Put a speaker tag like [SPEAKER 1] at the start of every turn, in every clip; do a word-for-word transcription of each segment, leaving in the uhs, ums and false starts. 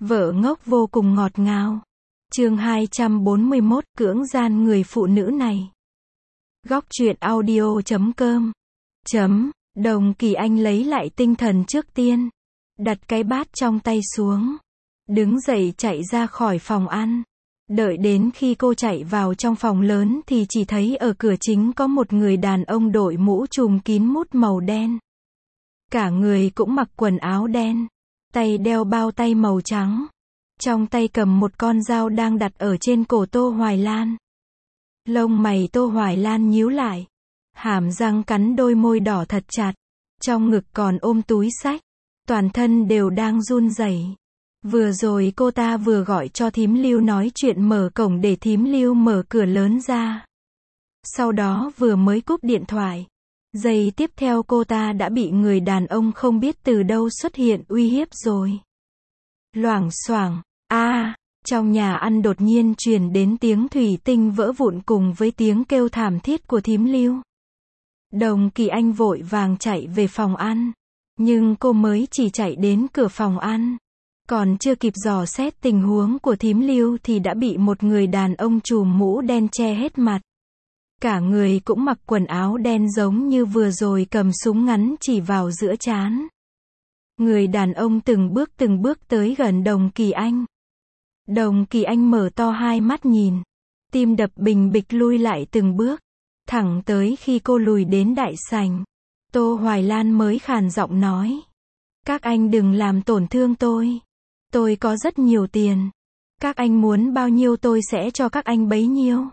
[SPEAKER 1] Vợ ngốc vô cùng ngọt ngào. Chương hai trăm bốn mươi mốt, cưỡng gian người phụ nữ này. Góc truyện audio chấm com. Chấm, Đồng Kỳ Anh lấy lại tinh thần trước tiên. Đặt cái bát trong tay xuống. Đứng dậy chạy ra khỏi phòng ăn. Đợi đến khi cô chạy vào trong phòng lớn thì chỉ thấy ở cửa chính có một người đàn ông đội mũ trùm kín mút màu đen. Cả người cũng mặc quần áo đen. Tay đeo bao tay màu trắng. Trong tay cầm một con dao đang đặt ở trên cổ Tô Hoài Lan. Lông mày Tô Hoài Lan nhíu lại. Hàm răng cắn đôi môi đỏ thật chặt. Trong ngực còn ôm túi xách. Toàn thân đều đang run rẩy. Vừa rồi cô ta vừa gọi cho thím Lưu nói chuyện mở cổng để thím Lưu mở cửa lớn ra. Sau đó vừa mới cúp điện thoại. Giây tiếp theo cô ta đã bị người đàn ông không biết từ đâu xuất hiện uy hiếp rồi. Loảng xoảng, a, à, trong nhà ăn đột nhiên truyền đến tiếng thủy tinh vỡ vụn cùng với tiếng kêu thảm thiết của thím Lưu. Đồng Kỳ Anh vội vàng chạy về phòng ăn. Nhưng cô mới chỉ chạy đến cửa phòng ăn. Còn chưa kịp dò xét tình huống của thím Lưu thì đã bị một người đàn ông trùm mũ đen che hết mặt. Cả người cũng mặc quần áo đen giống như vừa rồi cầm súng ngắn chỉ vào giữa trán. Người đàn ông từng bước từng bước tới gần Đồng Kỳ Anh. Đồng Kỳ Anh mở to hai mắt nhìn. Tim đập bình bịch lui lại từng bước. Thẳng tới khi cô lùi đến đại sảnh. Tô Hoài Lan mới khàn giọng nói. Các anh đừng làm tổn thương tôi. Tôi có rất nhiều tiền. Các anh muốn bao nhiêu tôi sẽ cho các anh bấy nhiêu.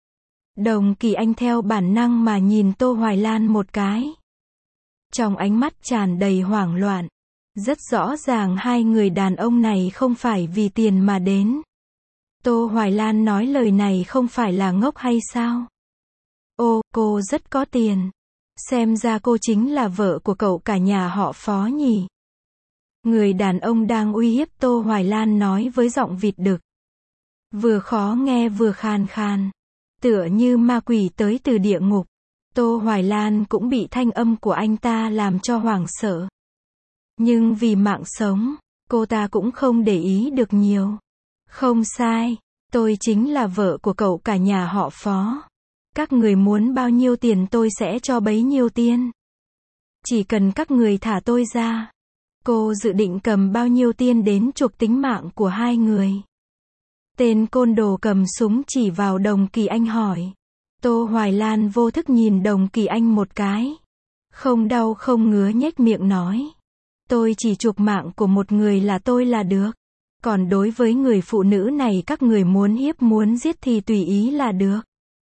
[SPEAKER 1] Đồng Kỳ Anh theo bản năng mà nhìn Tô Hoài Lan một cái. Trong ánh mắt tràn đầy hoảng loạn. Rất rõ ràng hai người đàn ông này không phải vì tiền mà đến. Tô Hoài Lan nói lời này không phải là ngốc hay sao? Ô, cô rất có tiền. Xem ra cô chính là vợ của cậu cả nhà họ Phó nhỉ? Người đàn ông đang uy hiếp Tô Hoài Lan nói với giọng vịt đực. Vừa khó nghe vừa khàn khàn. Tựa như ma quỷ tới từ địa ngục. Tô Hoài Lan cũng bị thanh âm của anh ta làm cho hoảng sợ. Nhưng vì mạng sống, cô ta cũng không để ý được nhiều. Không sai, tôi chính là vợ của cậu cả nhà họ Phó. Các người muốn bao nhiêu tiền tôi sẽ cho bấy nhiêu tiền. Chỉ cần các người thả tôi ra. Cô dự định cầm bao nhiêu tiền đến chuộc tính mạng của hai người. Tên côn đồ cầm súng chỉ vào Đồng Kỳ Anh hỏi. Tô Hoài Lan vô thức nhìn Đồng Kỳ Anh một cái. Không đau không ngứa nhếch miệng nói. Tôi chỉ chuộc mạng của một người là tôi là được. Còn đối với người phụ nữ này các người muốn hiếp muốn giết thì tùy ý là được.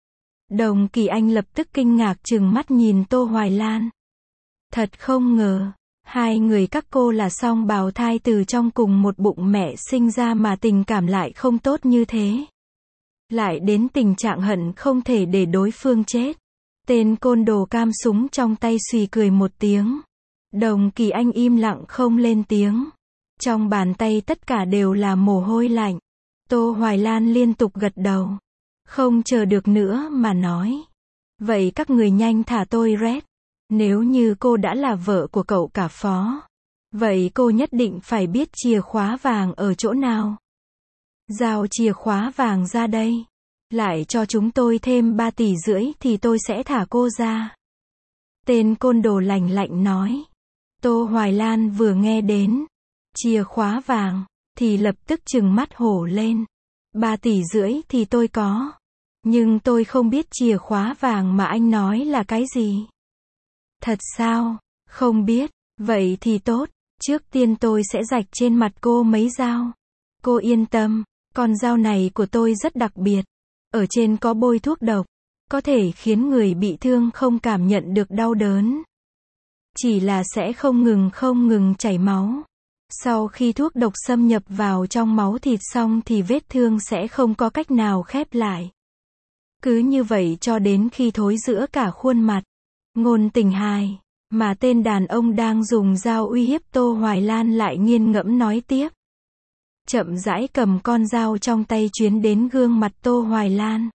[SPEAKER 1] Đồng Kỳ Anh lập tức kinh ngạc trừng mắt nhìn Tô Hoài Lan. Thật không ngờ. Hai người các cô là song bào thai từ trong cùng một bụng mẹ sinh ra mà tình cảm lại không tốt như thế. Lại đến tình trạng hận không thể để đối phương chết. Tên côn đồ cam súng trong tay xùy cười một tiếng. Đồng Kỳ Anh im lặng không lên tiếng. Trong bàn tay tất cả đều là mồ hôi lạnh. Tô Hoài Lan liên tục gật đầu. Không chờ được nữa mà nói. Vậy các người nhanh thả tôi Red. Nếu như cô đã là vợ của cậu cả Phó. Vậy cô nhất định phải biết chìa khóa vàng ở chỗ nào. Giao chìa khóa vàng ra đây. Lại cho chúng tôi thêm ba tỷ rưỡi thì tôi sẽ thả cô ra. Tên côn đồ lạnh lạnh nói. Tô Hoài Lan vừa nghe đến chìa khóa vàng thì lập tức trừng mắt hổ lên. Ba tỷ rưỡi thì tôi có. Nhưng tôi không biết chìa khóa vàng mà anh nói là cái gì. Thật sao? Không biết. Vậy thì tốt. Trước tiên tôi sẽ rạch trên mặt cô mấy dao. Cô yên tâm. Con dao này của tôi rất đặc biệt. Ở trên có bôi thuốc độc. Có thể khiến người bị thương không cảm nhận được đau đớn. Chỉ là sẽ không ngừng không ngừng chảy máu. Sau khi thuốc độc xâm nhập vào trong máu thịt xong thì vết thương sẽ không có cách nào khép lại. Cứ như vậy cho đến khi thối rữa cả khuôn mặt. Ngôn tình hài. Mà tên đàn ông đang dùng dao uy hiếp Tô Hoài Lan lại nghiền ngẫm nói tiếp. Chậm rãi cầm con dao trong tay chuyến đến gương mặt Tô Hoài Lan.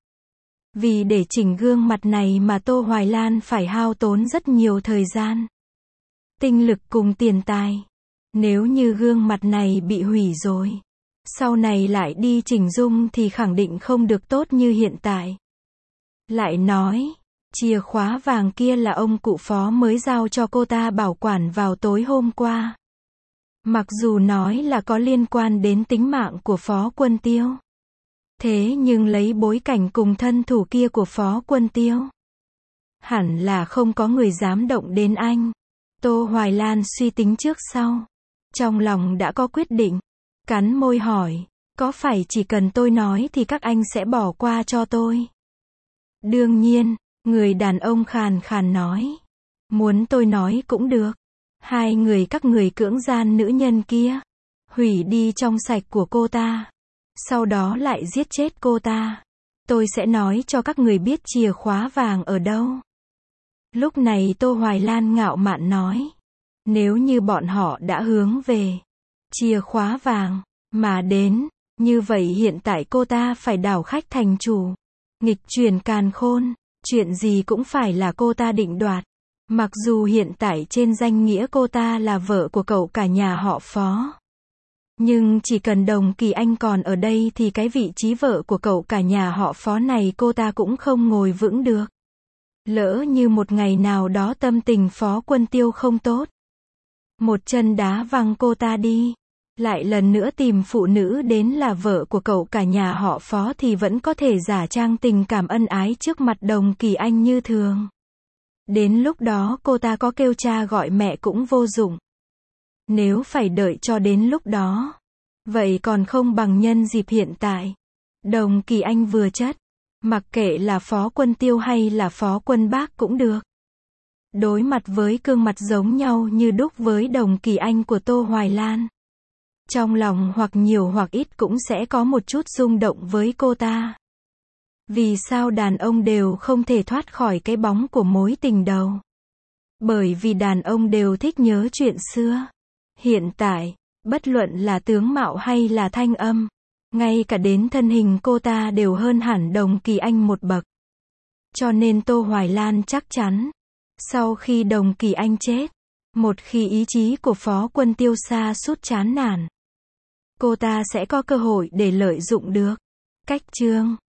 [SPEAKER 1] Vì để chỉnh gương mặt này mà Tô Hoài Lan phải hao tốn rất nhiều thời gian. Tinh lực cùng tiền tài. Nếu như gương mặt này bị hủy rồi, Sau này lại đi chỉnh dung thì khẳng định không được tốt như hiện tại. Lại nói, chìa khóa vàng kia là ông cụ Phó mới giao cho cô ta bảo quản vào tối hôm qua. Mặc dù nói là có liên quan đến tính mạng của Phó Quân Tiêu. Thế nhưng lấy bối cảnh cùng thân thủ kia của Phó Quân Tiêu, hẳn là không có người dám động đến anh. Tô Hoài Lan suy tính trước sau. Trong lòng đã có quyết định. Cắn môi hỏi, có phải chỉ cần tôi nói thì các anh sẽ bỏ qua cho tôi? Đương nhiên, người đàn ông khàn khàn nói. Muốn tôi nói cũng được. Hai người các người cưỡng gian nữ nhân kia. Hủy đi trong sạch của cô ta. Sau đó lại giết chết cô ta. Tôi sẽ nói cho các người biết chìa khóa vàng ở đâu. Lúc này Tô Hoài Lan ngạo mạn nói. Nếu như bọn họ đã hướng về chìa khóa vàng mà đến, như vậy hiện tại cô ta phải đảo khách thành chủ. Nghịch chuyển càn khôn, chuyện gì cũng phải là cô ta định đoạt. Mặc dù hiện tại trên danh nghĩa cô ta là vợ của cậu cả nhà họ Phó. Nhưng chỉ cần Đồng Kỳ Anh còn ở đây thì cái vị trí vợ của cậu cả nhà họ Phó này cô ta cũng không ngồi vững được. Lỡ như một ngày nào đó tâm tình Phó Quân Tiêu không tốt, một chân đá văng cô ta đi, lại lần nữa tìm phụ nữ đến là vợ của cậu cả nhà họ Phó thì vẫn có thể giả trang tình cảm ân ái trước mặt Đồng Kỳ Anh như thường. Đến lúc đó cô ta có kêu cha gọi mẹ cũng vô dụng. Nếu phải đợi cho đến lúc đó, vậy còn không bằng nhân dịp hiện tại. Đồng Kỳ Anh vừa chất, mặc kệ là Phó Quân Tiêu hay là Phó Quân Bác cũng được. Đối mặt với gương mặt giống nhau như đúc với Đồng Kỳ Anh của Tô Hoài Lan, trong lòng hoặc nhiều hoặc ít cũng sẽ có một chút rung động với cô ta. Vì sao đàn ông đều không thể thoát khỏi cái bóng của mối tình đầu? Bởi vì đàn ông đều thích nhớ chuyện xưa. Hiện tại, bất luận là tướng mạo hay là thanh âm, ngay cả đến thân hình cô ta đều hơn hẳn Đồng Kỳ Anh một bậc. Cho nên Tô Hoài Lan chắc chắn, sau khi Đồng Kỳ Anh chết, một khi ý chí của Phó Quân Tiêu sa sút chán nản, cô ta sẽ có cơ hội để lợi dụng được. Cách chương